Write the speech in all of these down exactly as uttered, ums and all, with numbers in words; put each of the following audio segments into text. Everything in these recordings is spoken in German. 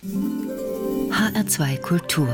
H R zwei Kultur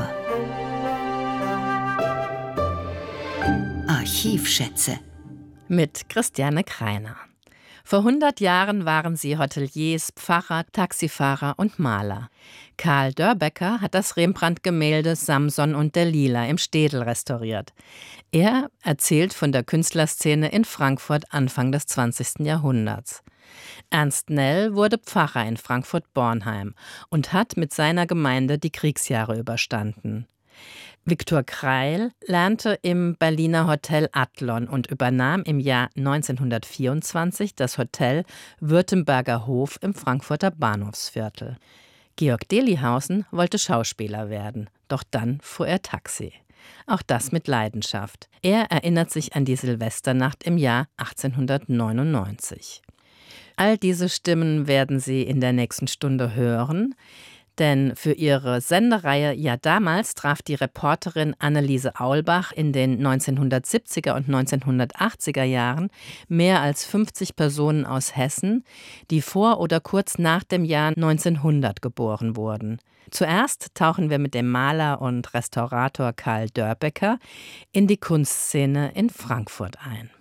Archivschätze mit Christiane Kreiner. Vor hundert Jahren waren sie Hoteliers, Pfarrer, Taxifahrer und Maler. Karl Dörbecker hat das Rembrandt-Gemälde Samson und Delila im Städel restauriert. Er erzählt von der Künstlerszene in Frankfurt Anfang des zwanzigsten Jahrhunderts. Ernst Nell wurde Pfarrer in Frankfurt-Bornheim und hat mit seiner Gemeinde die Kriegsjahre überstanden. Viktor Kreil lernte im Berliner Hotel Adlon und übernahm im Jahr neunzehnhundertvierundzwanzig das Hotel Württemberger Hof im Frankfurter Bahnhofsviertel. Georg Delihausen wollte Schauspieler werden, doch dann fuhr er Taxi. Auch das mit Leidenschaft. Er erinnert sich an die Silvesternacht im Jahr achtzehnhundertneunundneunzig. All diese Stimmen werden Sie in der nächsten Stunde hören. Denn für ihre Sendereihe Ja damals traf die Reporterin Anneliese Aulbach in den neunzehnhundertsiebziger und neunzehnhundertachtziger Jahren mehr als fünfzig Personen aus Hessen, die vor oder kurz nach dem Jahr neunzehnhundert geboren wurden. Zuerst tauchen wir mit dem Maler und Restaurator Karl Dörbecker in die Kunstszene in Frankfurt ein.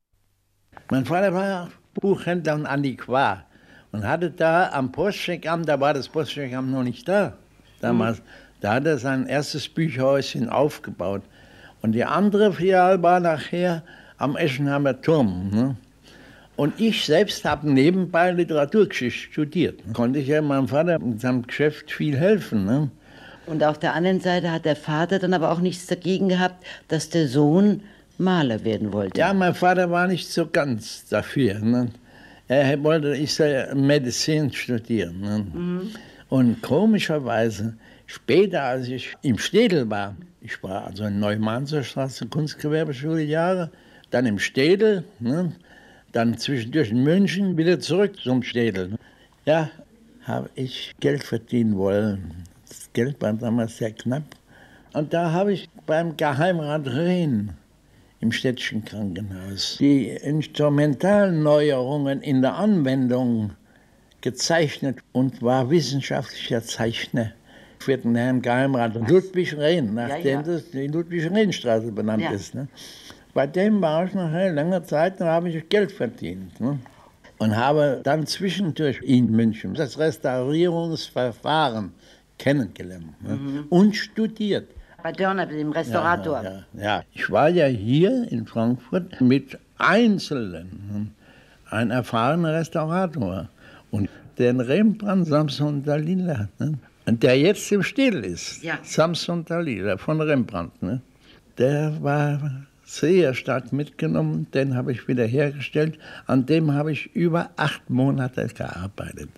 Mein Vater war Buchhändler und Antiquar. Und hatte da am Postcheckamt, da war das Postcheckamt noch nicht da damals, mhm. da hat er sein erstes Bücherhäuschen aufgebaut. Und die andere Filiale war nachher am Eschenheimer Turm. Ne? Und ich selbst habe nebenbei Literaturgeschichte studiert. Konnte ich ja meinem Vater in seinem Geschäft viel helfen. Ne? Und auf der anderen Seite hat der Vater dann aber auch nichts dagegen gehabt, dass der Sohn Maler werden wollte. Ja, mein Vater war nicht so ganz dafür. Ne? Er wollte, ich soll Medizin studieren. Ne? Mhm. Und komischerweise, später, als ich im Städel war, ich war also in Neumannser Straße, Kunstgewerbeschule Jahre, dann im Städel, ne? Dann zwischendurch in München, wieder zurück zum Städel. Ja, habe ich Geld verdienen wollen. Das Geld war damals sehr knapp. Und da habe ich beim Geheimrat Rehn im Städtischen Krankenhaus die Instrumentalneuerungen in der Anwendung gezeichnet und war wissenschaftlicher Zeichner für den Herrn Geheimrat Ludwig Rehn, nachdem ja, ja. das die Ludwig-Rehn-Straße benannt ja. ist. Ne? Bei dem war ich nachher lange Zeit, da habe ich Geld verdient. Ne? Und habe dann zwischendurch in München das Restaurierungsverfahren kennengelernt ne? mhm. und studiert. Bei Dörner, dem Restaurator. Ja, ja, ja. Ich war ja hier in Frankfurt mit Einzelnen, ein erfahrener Restaurator. Und den Rembrandt Samson Dalila, ne? Und der jetzt im Städel ist, ja. Samson Dalila von Rembrandt, ne? Der war sehr stark mitgenommen, den habe ich wieder hergestellt. An dem habe ich über acht Monate gearbeitet.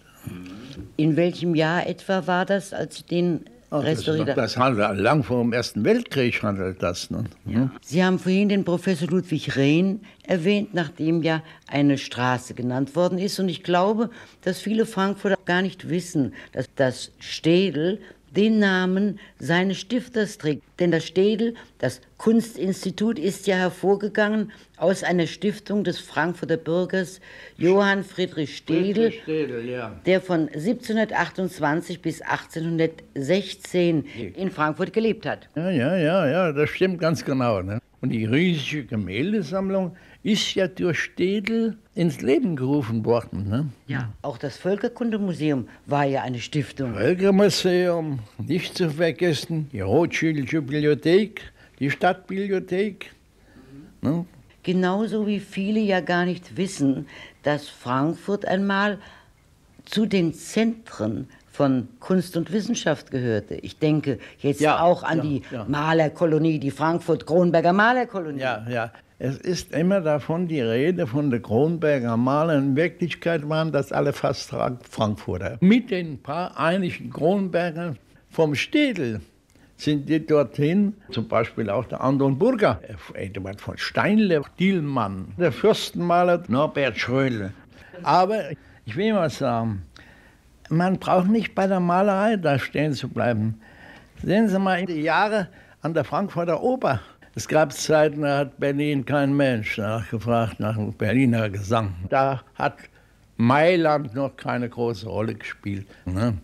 In welchem Jahr etwa war das, als Sie den Ach, das, das handelt lang vor dem Ersten Weltkrieg handelt das. Ne? Ja. Sie haben vorhin den Professor Ludwig Rehn erwähnt, nach dem ja eine Straße genannt worden ist. Und ich glaube, dass viele Frankfurter gar nicht wissen, dass das Städel den Namen seines Stifters trägt. Denn das Städel, das Kunstinstitut, ist ja hervorgegangen aus einer Stiftung des Frankfurter Bürgers Johann Friedrich Städel, Friedrich Städel ja. der von siebzehnhundertachtundzwanzig bis achtzehnhundertsechzehn in Frankfurt gelebt hat. Ja, ja, ja, ja, das stimmt ganz genau. Ne? Und die riesige Gemäldesammlung ist ja durch Städel ins Leben gerufen worden. Ne? Ja, auch das Völkerkundemuseum war ja eine Stiftung. Völkermuseum, nicht zu vergessen, die Rothschildische Bibliothek, die Stadtbibliothek. Mhm. Ne? Genauso wie viele ja gar nicht wissen, dass Frankfurt einmal zu den Zentren von Kunst und Wissenschaft gehörte. Ich denke jetzt ja, auch an ja, die ja. Malerkolonie, die Frankfurt-Kronberger Malerkolonie. Ja, ja. Es ist immer davon die Rede von der Kronberger Maler. In Wirklichkeit waren das alle fast Frankfurter. Mit den paar einigen Kronbergern vom Städel sind die dorthin, zum Beispiel auch der Anton Burger, Eduard von Steinle, Dielmann, der Fürstenmaler Norbert Schrödel. Aber ich will mal sagen, man braucht nicht bei der Malerei da stehen zu bleiben. Sehen Sie mal in die Jahre an der Frankfurter Oper. Es gab Zeiten, da hat Berlin kein Mensch nachgefragt nach dem Berliner Gesang. Da hat Mailand noch keine große Rolle gespielt. Ne?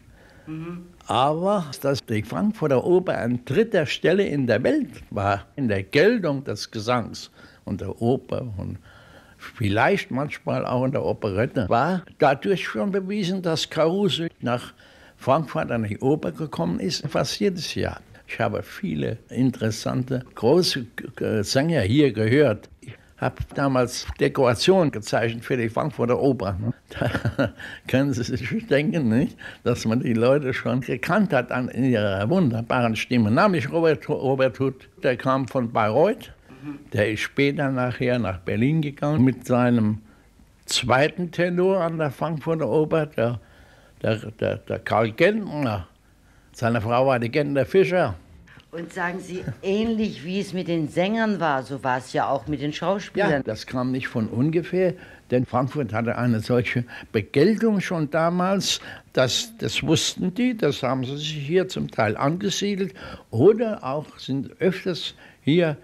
Mhm. Aber dass die Frankfurter Oper an dritter Stelle in der Welt war, in der Geltung des Gesangs und der Oper und vielleicht manchmal auch in der Operette, war dadurch schon bewiesen, dass Caruso nach Frankfurt an die Oper gekommen ist, fast jedes Jahr. Ich habe viele interessante, große Sänger hier gehört. Ich habe damals Dekoration gezeichnet für die Frankfurter Oper. Da können Sie sich denken, nicht, dass man die Leute schon gekannt hat an ihrer wunderbaren Stimme. Namentlich Robert, Robert Huth, der kam von Bayreuth. Der ist später nachher nach Berlin gegangen mit seinem zweiten Tenor an der Frankfurter Oper, der, der, der, der Karl Gentner. Seine Frau war die Gentner Fischer. Und sagen Sie, ähnlich wie es mit den Sängern war, so war es ja auch mit den Schauspielern. Ja, das kam nicht von ungefähr, denn Frankfurt hatte eine solche Begeltung schon damals, dass, das wussten die, das haben sie sich hier zum Teil angesiedelt oder auch sind öfters hier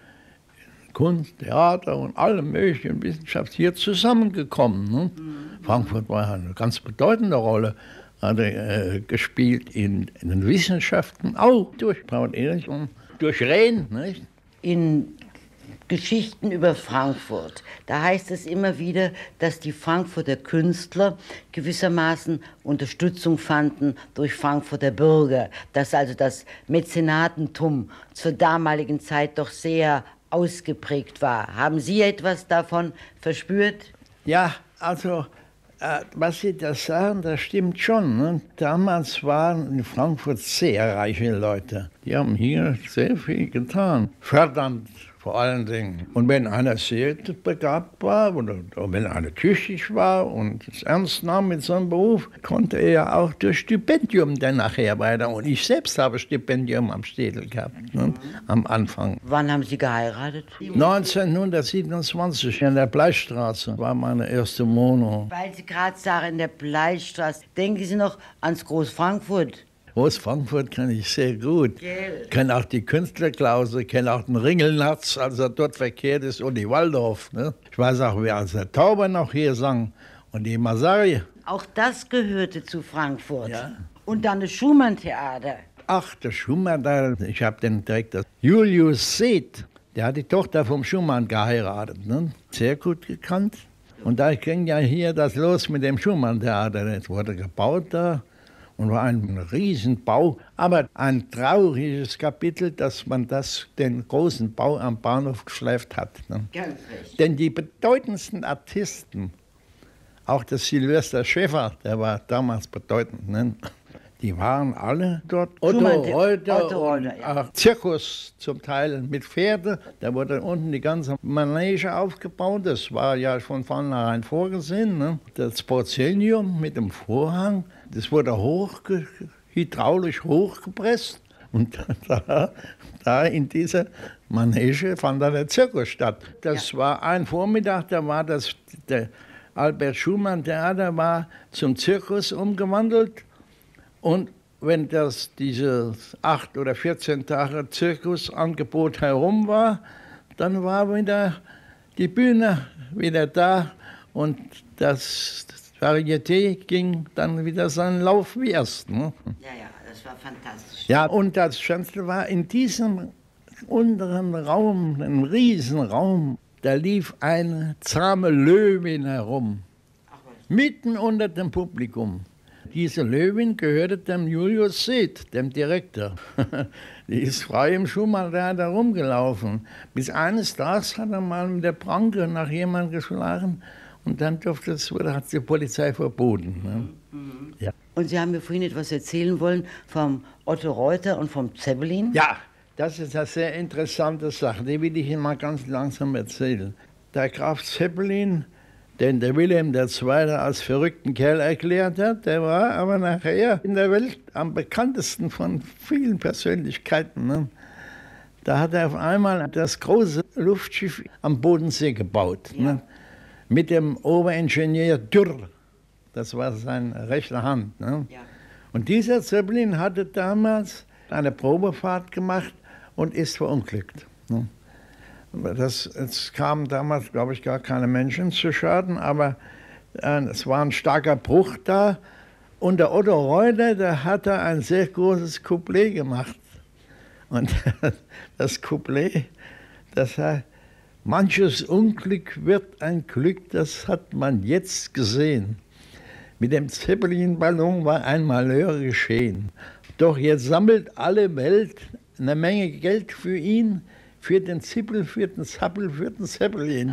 Kunst, Theater und alle möglichen Wissenschaften hier zusammengekommen. Ne? Mhm. Frankfurt war eine ganz bedeutende Rolle. Hat er äh, gespielt in, in den Wissenschaften, auch durch Paul Ehrlich und durch Rehn. Nicht? In Geschichten über Frankfurt, da heißt es immer wieder, dass die Frankfurter Künstler gewissermaßen Unterstützung fanden durch Frankfurter Bürger, dass also das Mäzenatentum zur damaligen Zeit doch sehr ausgeprägt war. Haben Sie etwas davon verspürt? Ja, also äh, was Sie da sagen, das stimmt schon. Ne? Damals waren in Frankfurt sehr reiche Leute. Die haben hier sehr viel getan. Fördernd vor allen Dingen. Und wenn einer sehr begabt war oder, oder wenn einer tüchtig war und es ernst nahm mit seinem Beruf, konnte er ja auch durch Stipendium dann nachher weiter. Und ich selbst habe Stipendium am Städel gehabt, ne, am Anfang. Wann haben Sie geheiratet? neunzehnhundertsiebenundzwanzig in der Bleistraße war meine erste Wohnung. Weil Sie gerade sagen, in der Bleistraße, denken Sie noch ans Groß-Frankfurt? Groß-Frankfurt kenne ich sehr gut. Gell. Ich kenne auch die Künstlerklause, kenne auch den Ringelnatz, als er dort verkehrt ist, und die Waldorf. Ne? Ich weiß auch, wie als der Tauber noch hier sang und die Masari. Auch das gehörte zu Frankfurt. Ja. Und dann das Schumann-Theater. Ach, der Schumann, da, ich habe den Direktor Julius Seth, der hat die Tochter vom Schumann geheiratet. Ne? Sehr gut gekannt. Und da ging ja hier das los mit dem Schumann-Theater. Es wurde gebaut da. Und war ein Riesenbau, aber ein trauriges Kapitel, dass man das, den großen Bau am Bahnhof geschleift hat. Ne? Ganz recht. Denn die bedeutendsten Artisten, auch der Sylvester Schäffer, der war damals bedeutend, ne? Die waren alle dort. Otto Reuter, Otto Reuter, ja. Auch Zirkus zum Teil mit Pferde. Da wurde unten die ganze Manege aufgebaut. Das war ja von vornherein vorgesehen. Ne? Das Proszenium mit dem Vorhang, das wurde hoch, hydraulisch hochgepresst. Und da, da in dieser Manege fand dann der Zirkus statt. Das ja. war ein Vormittag, da war das, der Albert Schumann Theater war zum Zirkus umgewandelt. Und wenn das dieses acht oder vierzehn Tage Zirkusangebot herum war, dann war wieder die Bühne wieder da und das Varieté ging dann wieder seinen Lauf wie erst. Ne? Ja, ja, das war fantastisch. Ja, und das Schönste war in diesem unteren Raum, einem Riesenraum, da lief eine zahme Löwin herum, Ach, mitten unter dem Publikum. Diese Löwin gehörte dem Julius Seth, dem Direktor. Die ist frei im Schumann-Theater rumgelaufen. Bis eines Tages hat er mal mit der Pranke nach jemandem geschlagen und dann durfte es, oder hat die Polizei verboten. Ne? Mhm. Ja. Und Sie haben mir vorhin etwas erzählen wollen vom Otto Reuter und vom Zeppelin? Ja, das ist eine sehr interessante Sache. Die will ich Ihnen mal ganz langsam erzählen. Der Graf Zeppelin, den der Wilhelm der Zweite als verrückten Kerl erklärt hat, der war aber nachher in der Welt am bekanntesten von vielen Persönlichkeiten. Ne? Da hat er auf einmal das große Luftschiff am Bodensee gebaut, ja. ne? Mit dem Oberingenieur Dürr. Das war seine rechte Hand. Ne? Ja. Und dieser Zeppelin hatte damals eine Probefahrt gemacht und ist verunglückt. Ne? Das, es kamen damals, glaube ich, gar keine Menschen zu Schaden, aber äh, es war ein starker Bruch da Und der Otto Reuter, der hat da ein sehr großes Couplet gemacht. Und das Couplet, das heißt, manches Unglück wird ein Glück, das hat man jetzt gesehen. Mit dem Zeppelin-Ballon war ein Malheur geschehen. Doch jetzt sammelt alle Welt eine Menge Geld für ihn, für den Zippel, für den Zappel, für den Zeppelin.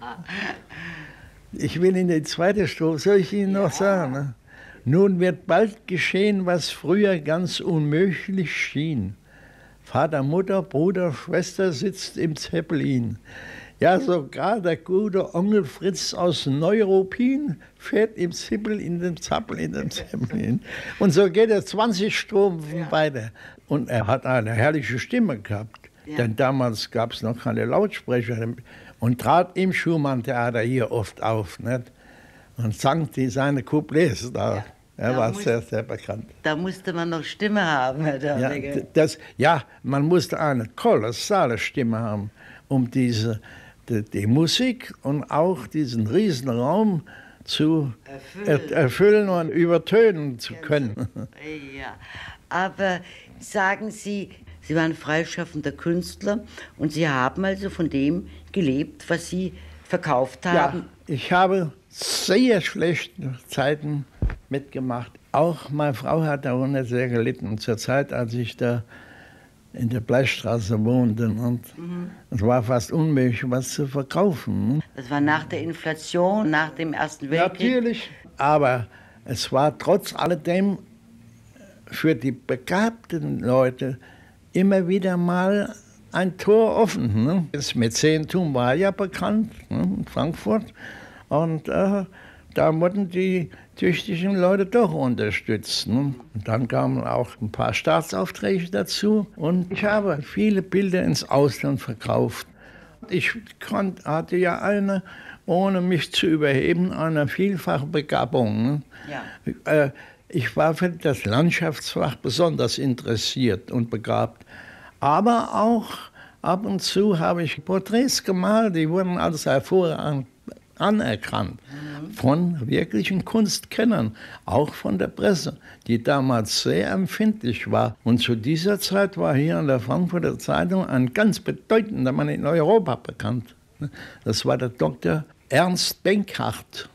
Ich will in die zweite Strophe, soll ich Ihnen noch sagen? Ne? Nun wird bald geschehen, was früher ganz unmöglich schien. Vater, Mutter, Bruder, Schwester sitzt im Zeppelin. Ja, sogar der gute Onkel Fritz aus Neuruppin fährt im Zippel in den Zappel in den Zeppelin. Und so geht er zwanzig Strophen ja. weiter. Und er hat eine herrliche Stimme gehabt. Ja. Denn damals gab es noch keine Lautsprecher. Und trat im Schumann-Theater hier oft auf. Nicht? Und sang die, seine Couplets da. Ja. Er da war muss, sehr, sehr bekannt. Da musste man noch Stimme haben, Herr Dörbecker. Ja, das, ja, man musste eine kolossale Stimme haben, um diese, die, die Musik und auch diesen riesen Raum zu erfüllen, er, erfüllen und übertönen zu können. Ja, aber sagen Sie, Sie waren freischaffender Künstler und Sie haben also von dem gelebt, was Sie verkauft haben? Ja, ich habe sehr schlechte Zeiten mitgemacht. Auch meine Frau hat darunter sehr gelitten. Zur Zeit, als ich da in der Bleichstraße wohnte. Und mhm. es war fast unmöglich, was zu verkaufen. Das war nach der Inflation, nach dem Ersten Weltkrieg? Natürlich, aber es war trotz alledem für die begabten Leute immer wieder mal ein Tor offen. Ne? Das Mäzentum war ja bekannt, ne, in Frankfurt. Und äh, da wurden die tüchtigen Leute doch unterstützt. Ne? Und dann kamen auch ein paar Staatsaufträge dazu. Und ich habe viele Bilder ins Ausland verkauft. Ich konnt, hatte ja eine, ohne mich zu überheben, eine vielfache Begabung. Ne? Ja. Äh, ich war für das Landschaftsfach besonders interessiert und begabt. Aber auch ab und zu habe ich Porträts gemalt, die wurden als hervorragend anerkannt von wirklichen Kunstkennern, auch von der Presse, die damals sehr empfindlich war. Und zu dieser Zeit war hier in der Frankfurter Zeitung ein ganz bedeutender Mann in Europa bekannt. Das war der Doktor Ernst Benkhardt.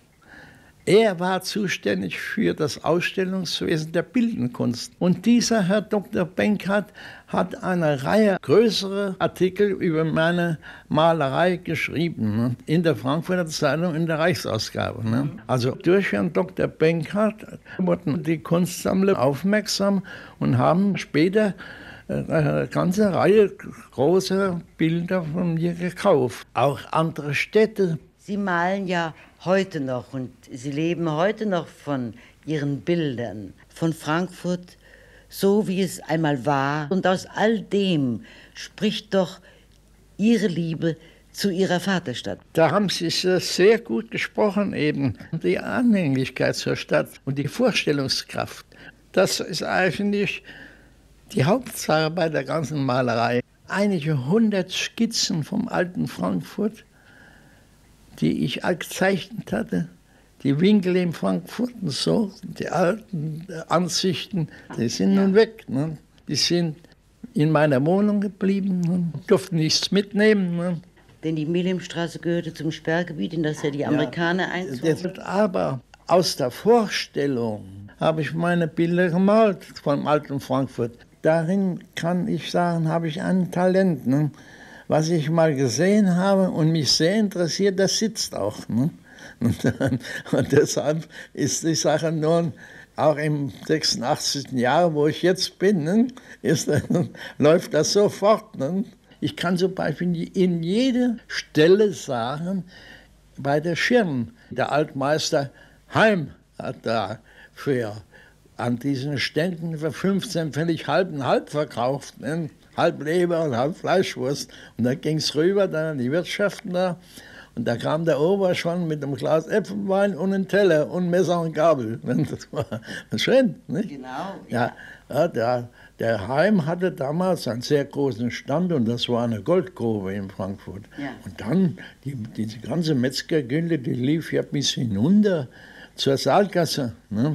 Er war zuständig für das Ausstellungswesen der Bildenden Kunst. Und dieser Herr Doktor Benkhardt hat eine Reihe größere Artikel über meine Malerei geschrieben, ne? In der Frankfurter Zeitung, in der Reichsausgabe. Ne? Also durch Herrn Doktor Benkhardt wurden die Kunstsammler aufmerksam und haben später eine ganze Reihe großer Bilder von mir gekauft. Auch andere Städte. Sie malen ja heute noch und Sie leben heute noch von Ihren Bildern, von Frankfurt, so wie es einmal war. Und aus all dem spricht doch Ihre Liebe zu Ihrer Vaterstadt. Da haben Sie sehr gut gesprochen eben. Die Anhänglichkeit zur Stadt und die Vorstellungskraft. Das ist eigentlich die Hauptsache bei der ganzen Malerei. Einige hundert Skizzen vom alten Frankfurt, die ich gezeichnet hatte, die Winkel in Frankfurt und so, die alten Ansichten, die sind ja nun weg. Ne? Die sind in meiner Wohnung geblieben und durften nichts mitnehmen. Ne? Denn die Milimstraße gehörte zum Sperrgebiet, in das ja die Amerikaner ja, einzogen. Aber aus der Vorstellung habe ich meine Bilder gemalt vom alten Frankfurt. Darin kann ich sagen, habe ich ein Talent. Ne? Was ich mal gesehen habe und mich sehr interessiert, das sitzt auch. Ne? Und, und deshalb ist die Sache nun auch im sechsundachtzigsten Jahr, wo ich jetzt bin, ne, ist, läuft das sofort. Ne? Ich kann zum Beispiel in jede Stelle sagen, bei der Schirn, der Altmeister Heim hat da für an diesen Ständen für fünfzehn Pfennig halb und halb verkauft. Ne? Halb Leber und halb Fleischwurst. Und dann ging es rüber dann an die Wirtschaften da. Und da kam der Ober schon mit einem Glas Äpfelwein und einem Teller und Messer und Gabel. Das war schön, nicht? Genau. Ja, ja der, der Heim hatte damals einen sehr großen Stand und das war eine Goldgrube in Frankfurt. Ja. Und dann, die, diese ganze Metzgergilde, die lief ja bis hinunter zur Saalgasse. Ne? Ja.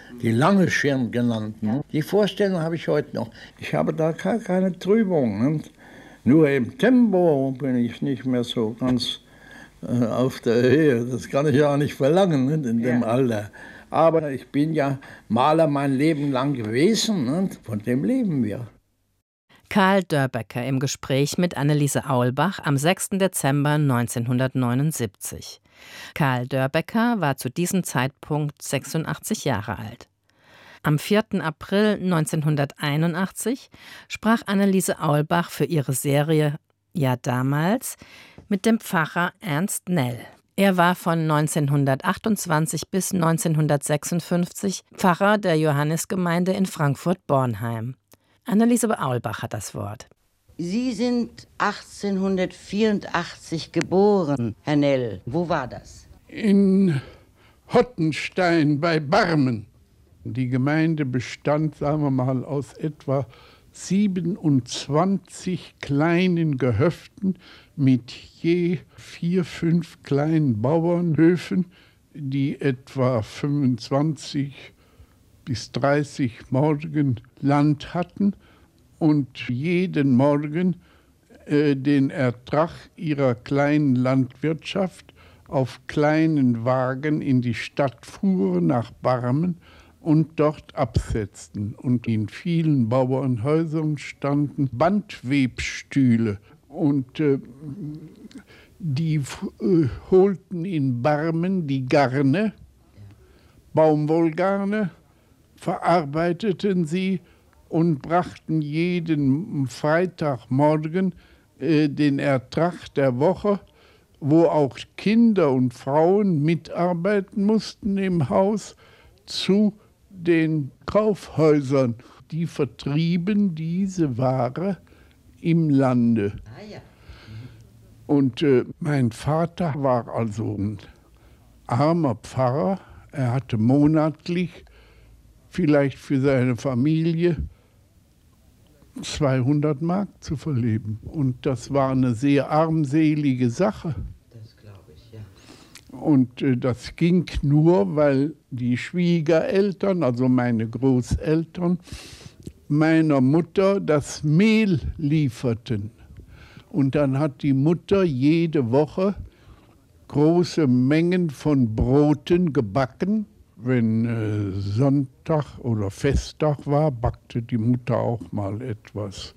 die lange Schirm genannt. Ne? Die Vorstellung habe ich heute noch. Ich habe da gar keine Trübung. Ne? Nur im Tempo bin ich nicht mehr so ganz äh, auf der Höhe. Das kann ich ja auch nicht verlangen, ne? In dem ja. Alter. Aber ich bin ja Maler mein Leben lang gewesen, ne? Von dem leben wir. Karl Dörbecker im Gespräch mit Anneliese Aulbach am sechsten Dezember neunzehnhundertneunundsiebzig. Karl Dörbecker war zu diesem Zeitpunkt sechsundachtzig Jahre alt. Am vierten April neunzehnhunderteinundachtzig sprach Anneliese Aulbach für ihre Serie »Ja damals« mit dem Pfarrer Ernst Nell. Er war von neunzehnhundertachtundzwanzig bis neunzehnhundertsechsundfünfzig Pfarrer der Johannesgemeinde in Frankfurt-Bornheim. Anneliese Aulbach hat das Wort. Sie sind achtzehnhundertvierundachtzig geboren, Herr Nell. Wo war das? In Hottenstein bei Barmen. Die Gemeinde bestand, sagen wir mal, aus etwa siebenundzwanzig kleinen Gehöften mit je vier, fünf kleinen Bauernhöfen, die etwa fünfundzwanzig bis dreißig Morgen Land hatten und jeden Morgen äh, den Ertrag ihrer kleinen Landwirtschaft auf kleinen Wagen in die Stadt fuhren, nach Barmen, und dort absetzten. Und in vielen Bauernhäusern standen Bandwebstühle. Und äh, die äh, holten in Barmen die Garne, Baumwollgarne, verarbeiteten sie und brachten jeden Freitagmorgen äh, den Ertrag der Woche, wo auch Kinder und Frauen mitarbeiten mussten im Haus, zu den Kaufhäusern. Die vertrieben diese Ware im Lande. Ah, ja. Und äh, mein Vater war also ein armer Pfarrer. Er hatte monatlich vielleicht für seine Familie zweihundert Mark zu verleben. Und das war eine sehr armselige Sache. Das glaube ich, ja. Und äh, das ging nur, weil die Schwiegereltern, also meine Großeltern, meiner Mutter das Mehl lieferten. Und dann hat die Mutter jede Woche große Mengen von Broten gebacken. Wenn äh, Sonntag oder Festtag war, backte die Mutter auch mal etwas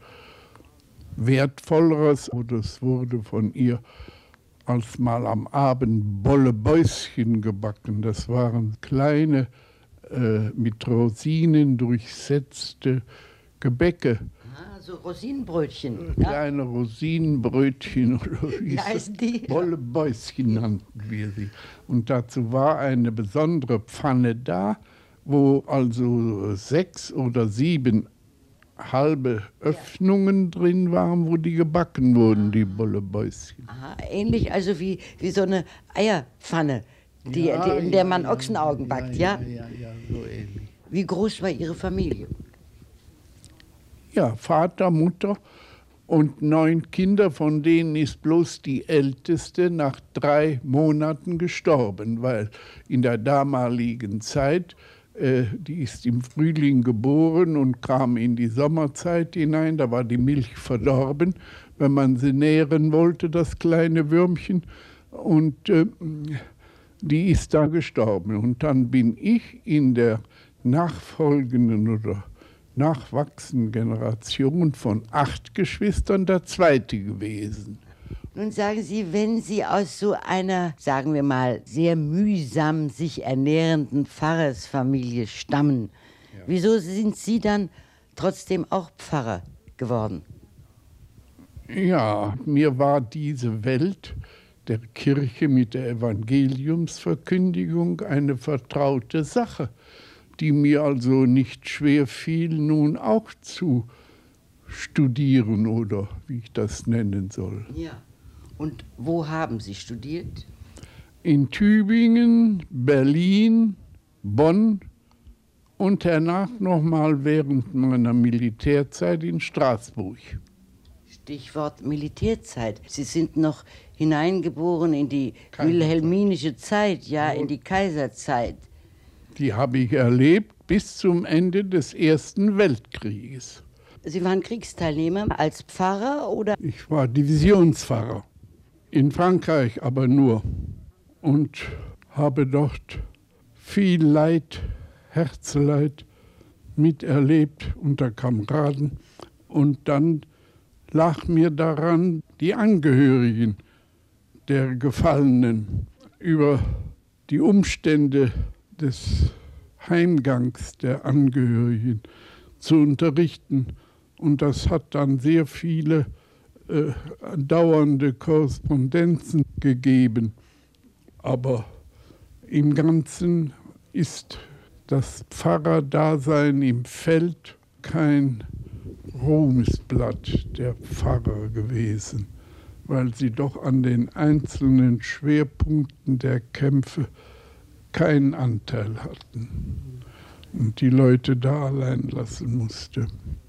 Wertvolleres. Oder es wurde von ihr als mal am Abend Bollebäuschen gebacken. Das waren kleine, äh, mit Rosinen durchsetzte Gebäcke. Ah, so Rosinenbrötchen. Kleine ja? Rosinenbrötchen oder wie heißen die? Bollebäuschen nannten wir sie. Und dazu war eine besondere Pfanne da, wo also sechs oder sieben halbe Öffnungen ja. drin waren, wo die gebacken wurden, die Bollebäuschen. Aha, ähnlich also wie, wie so eine Eierpfanne, die, ja, die, in der man ja, Ochsenaugen ja, backt, ja? Ja, ja, ja, so ähnlich. Wie groß war Ihre Familie? Ja, Vater, Mutter und neun Kinder, von denen ist bloß die älteste nach drei Monaten gestorben, weil in der damaligen Zeit, äh, die ist im Frühling geboren und kam in die Sommerzeit hinein, da war die Milch verdorben, wenn man sie nähren wollte, das kleine Würmchen, und äh, die ist da gestorben. Und dann bin ich in der nachfolgenden oder nachwachsenden Generation von acht Geschwistern der Zweite gewesen. Nun sagen Sie, wenn Sie aus so einer, sagen wir mal, sehr mühsam sich ernährenden Pfarrersfamilie stammen, ja. wieso sind Sie dann trotzdem auch Pfarrer geworden? Ja, mir war diese Welt der Kirche mit der Evangeliumsverkündigung eine vertraute Sache, die mir also nicht schwer fiel, nun auch zu studieren oder wie ich das nennen soll. Ja. Und wo haben Sie studiert? In Tübingen, Berlin, Bonn und danach nochmal während meiner Militärzeit in Straßburg. Stichwort Militärzeit. Sie sind noch hineingeboren in die wilhelminische Zeit, ja, in die Kaiserzeit. Die habe ich erlebt bis zum Ende des Ersten Weltkrieges. Sie waren Kriegsteilnehmer als Pfarrer oder? Ich war Divisionspfarrer, in Frankreich aber nur, und habe dort viel Leid, Herzleid miterlebt unter Kameraden. Und dann lag mir daran, die Angehörigen der Gefallenen über die Umstände des Heimgangs der Angehörigen zu unterrichten. Und das hat dann sehr viele äh, dauernde Korrespondenzen gegeben. Aber im Ganzen ist das Pfarrerdasein im Feld kein Ruhmesblatt der Pfarrer gewesen, weil sie doch an den einzelnen Schwerpunkten der Kämpfe keinen Anteil hatten und die Leute da allein lassen musste.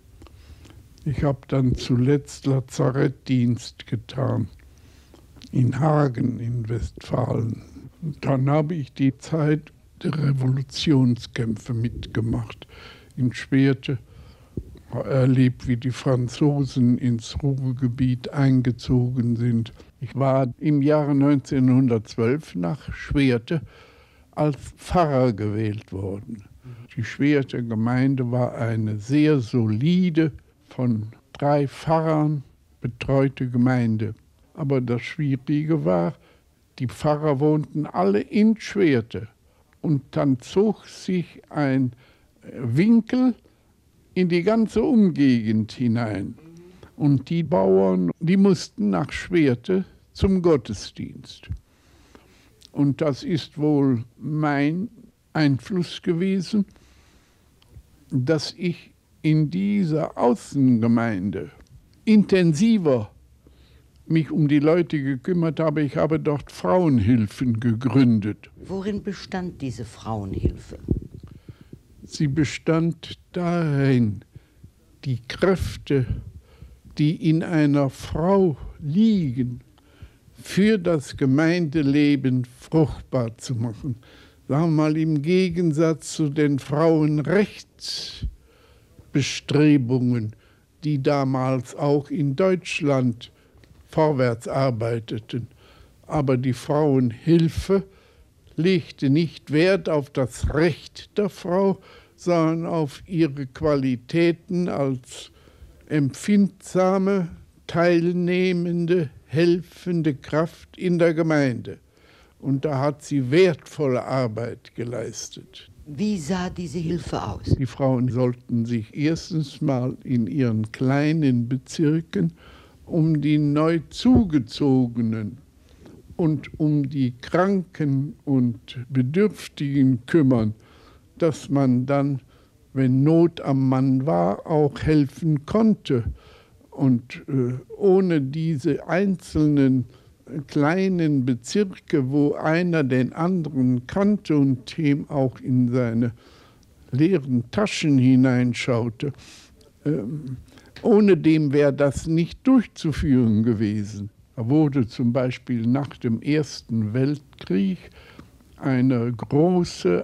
Ich habe dann zuletzt Lazarettdienst getan, in Hagen in Westfalen. Und dann habe ich die Zeit der Revolutionskämpfe mitgemacht. In Schwerte erlebt, wie die Franzosen ins Ruhrgebiet eingezogen sind. Ich war im Jahre neunzehnhundertzwölf nach Schwerte als Pfarrer gewählt worden. Die Schwerter Gemeinde war eine sehr solide, von drei Pfarrern betreute Gemeinde. Aber das Schwierige war, die Pfarrer wohnten alle in Schwerte. Und dann zog sich ein Winkel in die ganze Umgegend hinein. Und die Bauern, die mussten nach Schwerte zum Gottesdienst. Und das ist wohl mein Einfluss gewesen, dass ich in dieser Außengemeinde intensiver mich um die Leute gekümmert habe. Ich habe dort Frauenhilfen gegründet. Worin bestand diese Frauenhilfe? Sie bestand darin, die Kräfte, die in einer Frau liegen, für das Gemeindeleben fruchtbar zu machen. Sagen wir mal, im Gegensatz zu den Frauenrechtsbestrebungen, die damals auch in Deutschland vorwärts arbeiteten. Aber die Frauenhilfe legte nicht Wert auf das Recht der Frau, sondern auf ihre Qualitäten als empfindsame, teilnehmende, helfende Kraft in der Gemeinde. Und da hat sie wertvolle Arbeit geleistet. Wie sah diese Hilfe aus? Die Frauen sollten sich erstens mal in ihren kleinen Bezirken um die neu Zugezogenen und um die Kranken und Bedürftigen kümmern, dass man dann, wenn Not am Mann war, auch helfen konnte. Und äh, ohne diese einzelnen kleinen Bezirke, wo einer den anderen kannte und ihm auch in seine leeren Taschen hineinschaute, ähm, ohne dem wäre das nicht durchzuführen gewesen. Da wurde zum Beispiel nach dem Ersten Weltkrieg eine große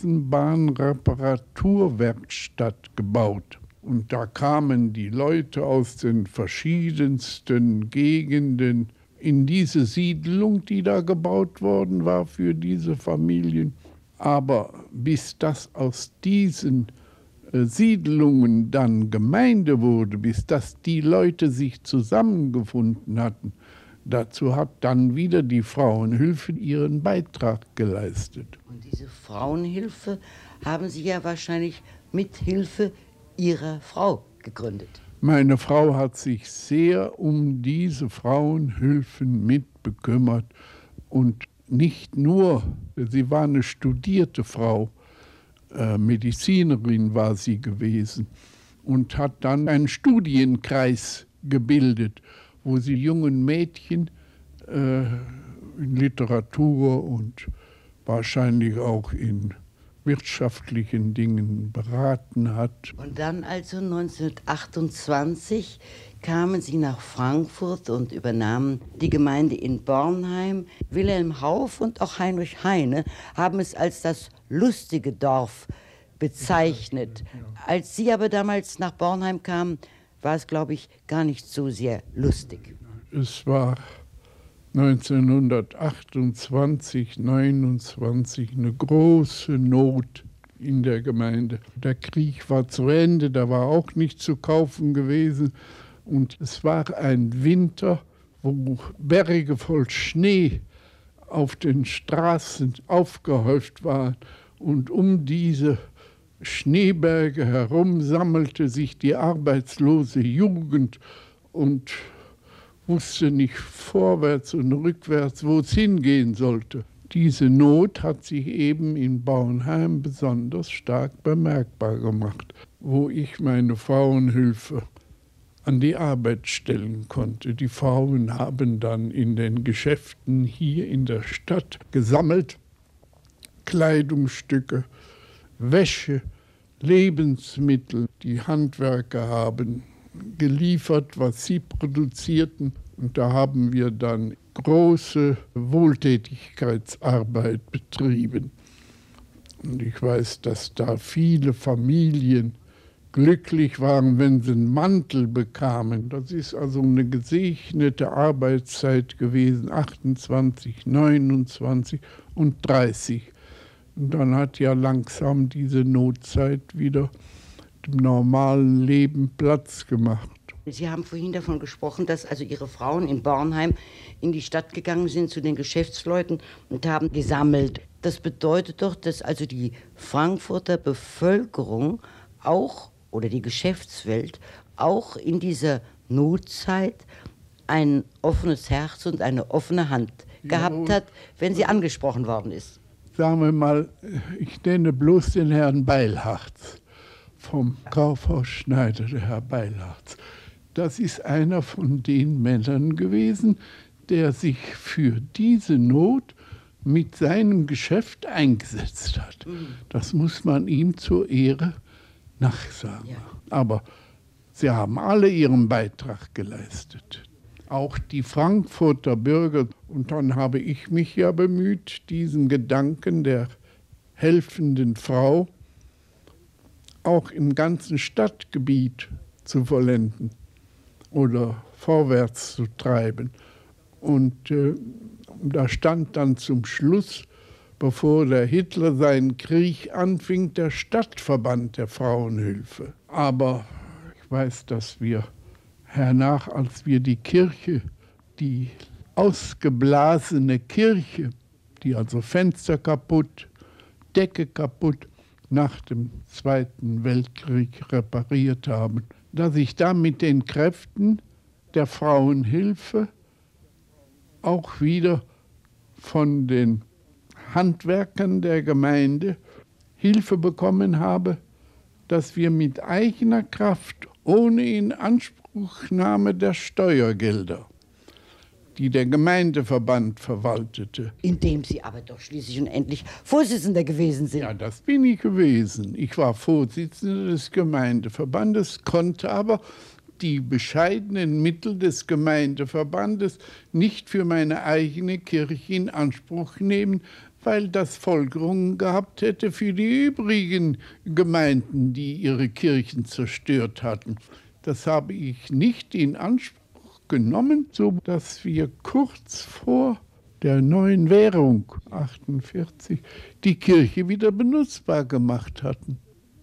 Eisenbahnreparaturwerkstatt gebaut. Und da kamen die Leute aus den verschiedensten Gegenden in diese Siedlung, die da gebaut worden war für diese Familien. Aber bis das aus diesen äh, Siedlungen dann Gemeinde wurde, bis das die Leute sich zusammengefunden hatten, dazu hat dann wieder die Frauenhilfe ihren Beitrag geleistet. Und diese Frauenhilfe haben Sie ja wahrscheinlich mit Hilfe Ihrer Frau gegründet. Meine Frau hat sich sehr um diese Frauenhilfen mitbekümmert und nicht nur, sie war eine studierte Frau, äh, Medizinerin war sie gewesen und hat dann einen Studienkreis gebildet, wo sie jungen Mädchen äh, in Literatur und wahrscheinlich auch in wirtschaftlichen Dingen beraten hat. Und dann also neunzehnhundertachtundzwanzig kamen Sie nach Frankfurt und übernahmen die Gemeinde in Bornheim. Wilhelm Hauff und auch Heinrich Heine haben es als das lustige Dorf bezeichnet. Als Sie aber damals nach Bornheim kamen, war es, glaube ich, gar nicht so sehr lustig. Es war neunzehnhundertachtundzwanzig, neunundzwanzig eine große Not in der Gemeinde. Der Krieg war zu Ende, da war auch nichts zu kaufen gewesen. Und es war ein Winter, wo Berge voll Schnee auf den Straßen aufgehäuft waren. Und um diese Schneeberge herum sammelte sich die arbeitslose Jugend und wusste nicht vorwärts und rückwärts, wo es hingehen sollte. Diese Not hat sich eben in Bornheim besonders stark bemerkbar gemacht, wo ich meine Frauenhilfe an die Arbeit stellen konnte. Die Frauen haben dann in den Geschäften hier in der Stadt gesammelt, Kleidungsstücke, Wäsche, Lebensmittel. Die Handwerker haben geliefert, was sie produzierten. Und da haben wir dann große Wohltätigkeitsarbeit betrieben. Und ich weiß, dass da viele Familien glücklich waren, wenn sie einen Mantel bekamen. Das ist also eine gesegnete Arbeitszeit gewesen, achtundzwanzig, neunundzwanzig und dreißig. Und dann hat ja langsam diese Notzeit wieder dem normalen Leben Platz gemacht. Sie haben vorhin davon gesprochen, dass also Ihre Frauen in Bornheim in die Stadt gegangen sind zu den Geschäftsleuten und haben gesammelt. Das bedeutet doch, dass also die Frankfurter Bevölkerung auch, oder die Geschäftswelt, auch in dieser Notzeit ein offenes Herz und eine offene Hand gehabt hat, wenn sie angesprochen worden ist. Sagen wir mal, ich nenne bloß den Herrn Beilharz vom Kaufhaus Schneider, der Herr Beilharz. Das ist einer von den Männern gewesen, der sich für diese Not mit seinem Geschäft eingesetzt hat. Das muss man ihm zur Ehre nachsagen. Ja. Aber sie haben alle ihren Beitrag geleistet. Auch die Frankfurter Bürger. Und dann habe ich mich ja bemüht, diesen Gedanken der helfenden Frau auch im ganzen Stadtgebiet zu vollenden oder vorwärts zu treiben. Und äh, da stand dann zum Schluss, bevor der Hitler seinen Krieg anfing, der Stadtverband der Frauenhilfe. Aber ich weiß, dass wir hernach, als wir die Kirche, die ausgeblasene Kirche, die also Fenster kaputt, Decke kaputt, nach dem Zweiten Weltkrieg repariert haben, dass ich da mit den Kräften der Frauenhilfe auch wieder von den Handwerkern der Gemeinde Hilfe bekommen habe, dass wir mit eigener Kraft, ohne Inanspruchnahme der Steuergelder, die der Gemeindeverband verwaltete. Indem Sie aber doch schließlich und endlich Vorsitzender gewesen sind. Ja, das bin ich gewesen. Ich war Vorsitzender des Gemeindeverbandes, konnte aber die bescheidenen Mittel des Gemeindeverbandes nicht für meine eigene Kirche in Anspruch nehmen, weil das Folgerungen gehabt hätte für die übrigen Gemeinden, die ihre Kirchen zerstört hatten. Das habe ich nicht in Anspruch genommen, so dass wir kurz vor der neuen Währung achtundvierzig die Kirche wieder benutzbar gemacht hatten.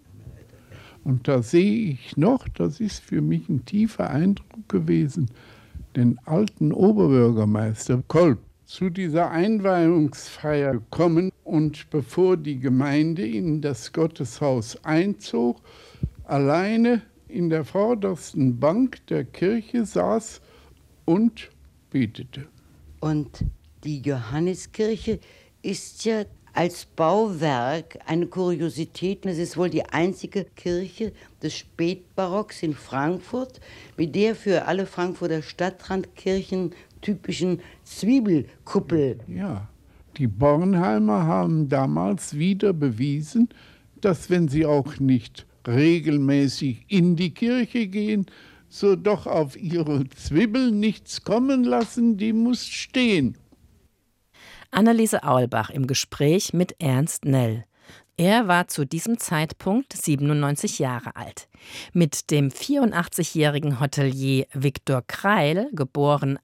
Und da sehe ich noch, das ist für mich ein tiefer Eindruck gewesen, den alten Oberbürgermeister Kolb zu dieser Einweihungsfeier gekommen und bevor die Gemeinde in das Gotteshaus einzog, alleine in der vordersten Bank der Kirche saß und betete. Und die Johanniskirche ist ja als Bauwerk eine Kuriosität. Es ist wohl die einzige Kirche des Spätbarocks in Frankfurt mit der für alle Frankfurter Stadtrandkirchen typischen Zwiebelkuppel. Ja, die Bornheimer haben damals wieder bewiesen, dass wenn sie auch nicht regelmäßig in die Kirche gehen, so doch auf ihre Zwiebel nichts kommen lassen, die muss stehen. Anneliese Aulbach im Gespräch mit Ernst Nell. Er war zu diesem Zeitpunkt siebenundneunzig Jahre alt. Mit dem vierundachtzigjährigen Hotelier Viktor Kreil, geboren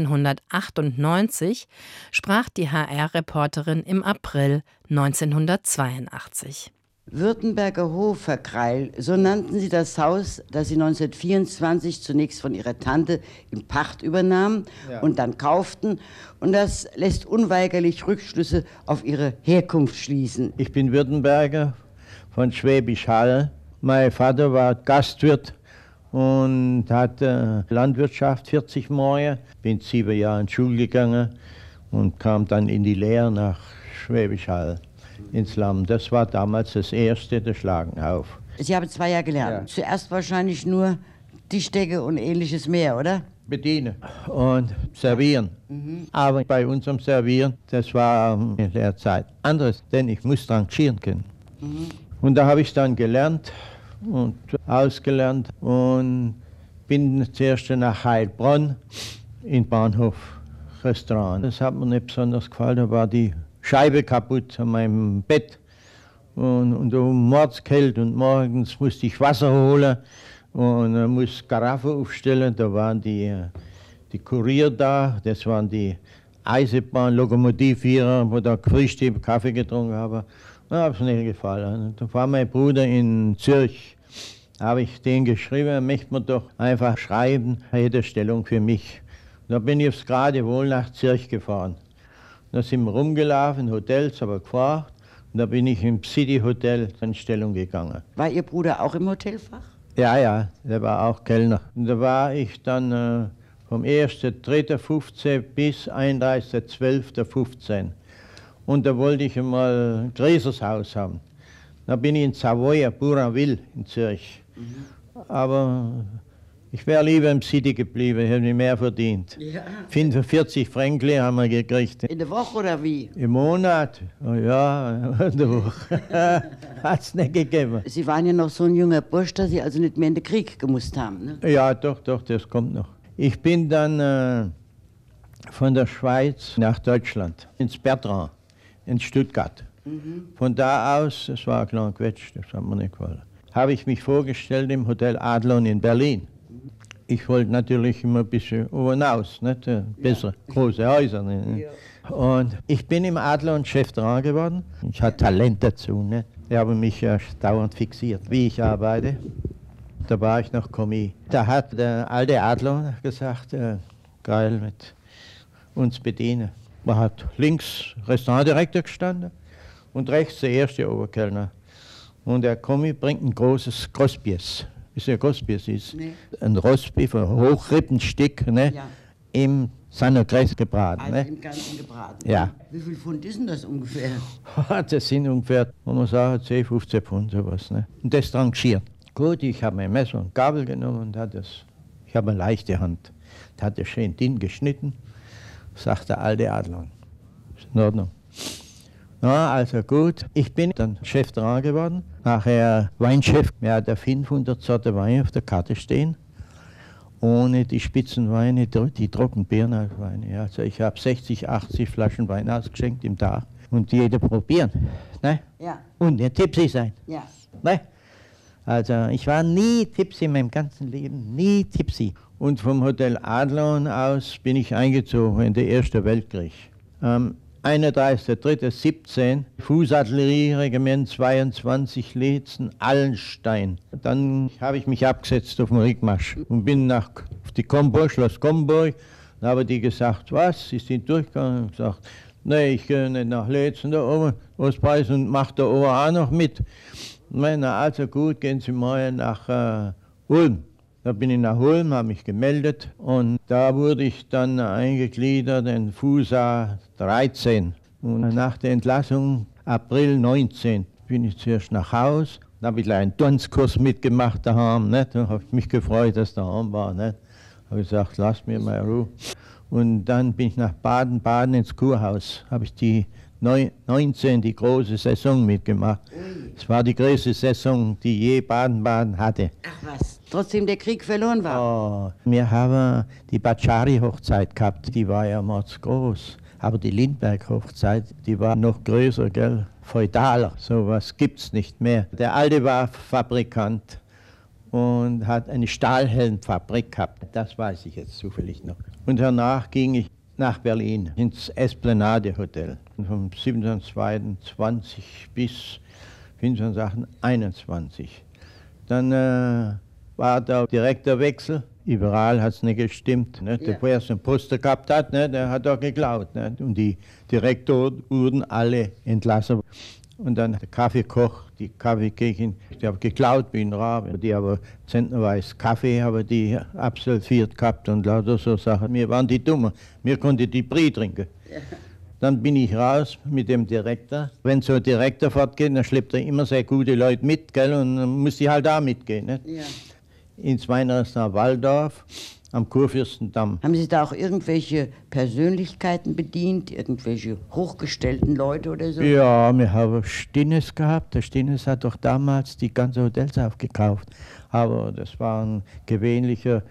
achtzehnhundertachtundneunzig, sprach die H R-Reporterin im April neunzehnhundertzweiundachtzig. Württemberger Hof, Herr Kreil, so nannten Sie das Haus, das Sie neunzehnhundertvierundzwanzig zunächst von Ihrer Tante in Pacht übernahmen ja. und dann kauften. Und das lässt unweigerlich Rückschlüsse auf Ihre Herkunft schließen. Ich bin Württemberger von Schwäbisch Hall. Mein Vater war Gastwirt und hatte Landwirtschaft vierzig Jahre. Bin sieben Jahre in die Schule gegangen und kam dann in die Lehre nach Schwäbisch Hall. Ins Lamm. Das war damals das erste, der Schlagenauf. Sie haben zwei Jahre gelernt. Ja. Zuerst wahrscheinlich nur Tischdecke und ähnliches mehr, oder? Bedienen und servieren. Mhm. Aber bei unserem Servieren, das war in der Zeit anderes, denn ich musste rangieren können. Mhm. Und da habe ich dann gelernt und ausgelernt und bin zuerst nach Heilbronn in Bahnhof Restaurant. Das hat mir nicht besonders gefallen, da war die Scheibe kaputt an meinem Bett und, und um mordskälte und morgens musste ich Wasser holen und äh, musste Karaffe aufstellen. Da waren die, die Kurier da, das waren die Eisenbahn-Lokomotivführer, wo da Frühstück, Kaffee getrunken haben. Da hat es nicht gefallen. Da war mein Bruder in Zürich, da habe ich den geschrieben, er möchte mir doch einfach schreiben, er hätte Stellung für mich. Da bin ich aufs Geratewohl nach Zürich gefahren. Da sind wir rumgelaufen, Hotels, aber gefragt. Und da bin ich im City Hotel in Stellung gegangen. War Ihr Bruder auch im Hotelfach? Ja, ja, der war auch Kellner. Und da war ich dann äh, vom ersten dritten fünfzehn bis einunddreißigsten zwölften fünfzehn. Und da wollte ich einmal ein größeres Haus haben. Da bin ich in Savoy, Bournonville in Zürich. Mhm. Aber ich wäre lieber im City geblieben, hätte ich mehr verdient. Ja. fünfundvierzig Franken haben wir gekriegt. In der Woche oder wie? Im Monat? Oh ja, in der Woche. Hat es nicht gegeben. Sie waren ja noch so ein junger Bursch, dass Sie also nicht mehr in den Krieg gemusst haben, ne? Ja, doch, doch, das kommt noch. Ich bin dann äh, von der Schweiz nach Deutschland, ins Bertrand, in Stuttgart. Mhm. Von da aus, das war ein kleiner Quetsch, das hat mir nicht gefallen, habe ich mich vorgestellt im Hotel Adlon in Berlin. Ich wollte natürlich immer ein bisschen hinaus, nicht? Besser, ja. Große Häuser. Nicht? Ja. Und ich bin im Adlon Chef dran geworden. Ich hatte Talent dazu. Nicht? Die haben mich ja dauernd fixiert, wie ich arbeite. Da war ich noch Kommis. Da hat der alte Adlon gesagt, äh, geil, mit uns bedienen. Man hat links Restaurantdirektor gestanden und rechts der erste Oberkellner. Und der Kommis bringt ein großes Großbiers. Ist ja Großbiers ist. Nee. Ein Rostbeef, ein Hochrippenstück, ne? Ja. Im Sanogres gebraten. Also ne? im Ganzen gebraten. Ja. Wie viel Pfund ist denn das ungefähr? Das sind ungefähr, muss man sagen, zehn, fünfzehn Pfund sowas. Ne? Und das tranchiert. Gut, ich habe mein Messer und Gabel genommen und hat das, ich habe eine leichte Hand. Da hat er schön dünn geschnitten, sagt der alte Adlon. Ist in Ordnung. Ja, also gut. Ich bin dann Chef dran geworden, nachher Weinchef. Er hat fünfhundert Sorten Wein auf der Karte stehen, ohne die Spitzenweine, die Trockenbeerenweine. Also ich habe sechzig, achtzig Flaschen Wein ausgeschenkt im Tag und jeder probieren. Ne? Ja. Und nicht tipsy sein. Ja. Ne? Also ich war nie tipsy in meinem ganzen Leben, nie tipsy. Und vom Hotel Adlon aus bin ich eingezogen in den Ersten Weltkrieg. Ähm, einunddreißigster dritter siebzehn, Fußartillerieregiment zweiundzwanzig Leetzen, Allenstein. Dann habe ich mich abgesetzt auf den Rickmarsch und bin nach die Comburg, Schloss Comburg. Dann haben die gesagt, was, ist die durchgegangen? Ich gesagt, nee, ich gehe nicht nach Leetzen da oben, Ostpreis und mache da oben auch noch mit. Na, also gut, gehen Sie mal nach äh, Ulm. Da bin ich nach Ulm, habe mich gemeldet und da wurde ich dann eingegliedert in Fusa dreizehn. Und nach der Entlassung, April neunzehn, bin ich zuerst nach Haus. Da habe ich einen Tanzkurs mitgemacht daheim. Nicht? Da habe ich mich gefreut, dass der daheim war. Nicht? Da habe ich gesagt, lass mir mal Ruhe. Und dann bin ich nach Baden-Baden ins Kurhaus. Habe ich die neunzehn, die große Saison mitgemacht. Es war die größte Saison, die je Baden-Baden hatte. Ach was, trotzdem der Krieg verloren war. Oh, wir haben die Bacciari-Hochzeit gehabt, die war ja mordsgroß. Aber die Lindbergh-Hochzeit, die war noch größer, gell? Feudaler. So was gibt's nicht mehr. Der Alte war Fabrikant und hat eine Stahlhelmfabrik gehabt. Das weiß ich jetzt zufällig noch. Und danach ging ich nach Berlin ins Esplanade Hotel. Und vom siebenundzwanzigsten zweiten zwanzig bis fünfundzwanzigsten einundzwanzig. Dann äh, war der Direktorwechsel. Überall hat es nicht gestimmt. Ne? Der, der so einen Poster gehabt hat, ne? Der hat auch geklaut. Ne? Und die Direktoren wurden alle entlassen. Und dann der Kaffeekoch, die Kaffeeköchin, die haben geklaut wie ein Rabe. Die aber zentnerweise Kaffee haben die absolviert gehabt und lauter so Sachen. Wir waren die Dummen. Wir konnten die Brie trinken. Ja. Dann bin ich raus mit dem Direktor. Wenn so ein Direktor fortgeht, dann schleppt er immer sehr gute Leute mit, gell? Und dann muss ich halt da mitgehen. Ne? Ja. Ins Weinrestaurant Walldorf am Kurfürstendamm. Haben Sie da auch irgendwelche Persönlichkeiten bedient, irgendwelche hochgestellten Leute oder so? Ja, wir haben Stinnes gehabt. Der Stinnes hat doch damals die ganzen Hotels aufgekauft. Aber das war ein gewöhnlicher,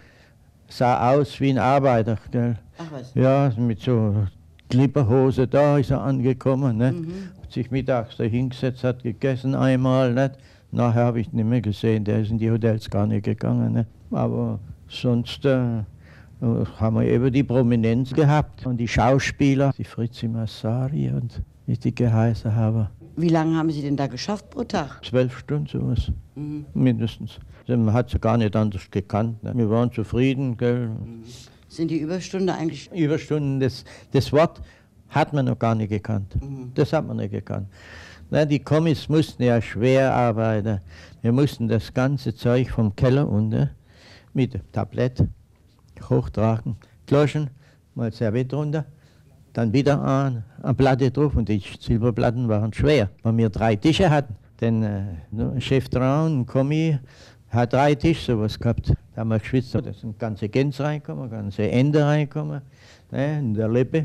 sah aus wie ein Arbeiter. Gell? Ach was? Ja, mit so Klipperhose, da ist er angekommen. Nicht? Mhm. Hat sich mittags da hingesetzt, hat gegessen einmal. Nicht? Nachher habe ich ihn nicht mehr gesehen, der ist in die Hotels gar nicht gegangen. Nicht? Aber sonst äh, haben wir eben die Prominenz gehabt. Und die Schauspieler, die Fritzi Massari und wie die geheißen haben. Wie lange haben Sie denn da geschafft pro Tag? Zwölf Stunden sowas, mhm. mindestens. Man hat sie gar nicht anders gekannt. Ne? Wir waren zufrieden. Gell? Mhm. Sind die Überstunden eigentlich? Überstunden, das, das Wort hat man noch gar nicht gekannt. Mhm. Das hat man nicht gekannt. Na, die Kommis mussten ja schwer arbeiten. Wir mussten das ganze Zeug vom Keller unten mit dem Tablett hochtragen, kloschen, mal Serviette runter, dann wieder an, eine Platte drauf und die Silberplatten waren schwer, weil wir drei Tische hatten. Denn äh, Chef Traun, ein Kommi, hat drei Tische sowas gehabt. Da haben wir geschwitzt, da sind ganze Gänse reinkommen, ganze Ente reinkommen, ne, in der Lippe.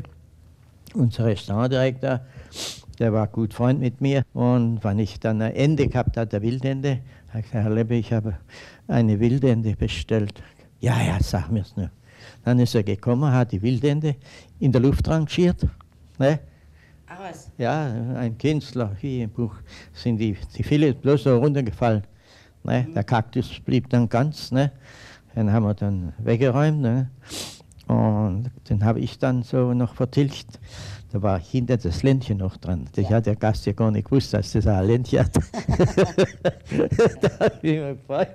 Unser Restaurantdirektor, der war gut Freund mit mir. Und wenn ich dann eine Ente gehabt hatte, eine Wildente, habe ich gesagt, Herr Leppe, ich habe eine Wildente bestellt. Ja, ja, sag mir's nur. Dann ist er gekommen, hat die Wildente in der Luft rangiert. Ne? Ach was? Ja, ein Künstler, wie im Buch, sind die, die Filet bloß so runtergefallen. Ne? Mhm. Der Kaktus blieb dann ganz. Ne? Den haben wir dann weggeräumt. Ne? Und den habe ich dann so noch vertilgt. Da war hinter das Ländchen noch dran. Das ja. hat der Gast ja gar nicht gewusst, dass das ein Ländchen hat. Da habe ich mich gefreut.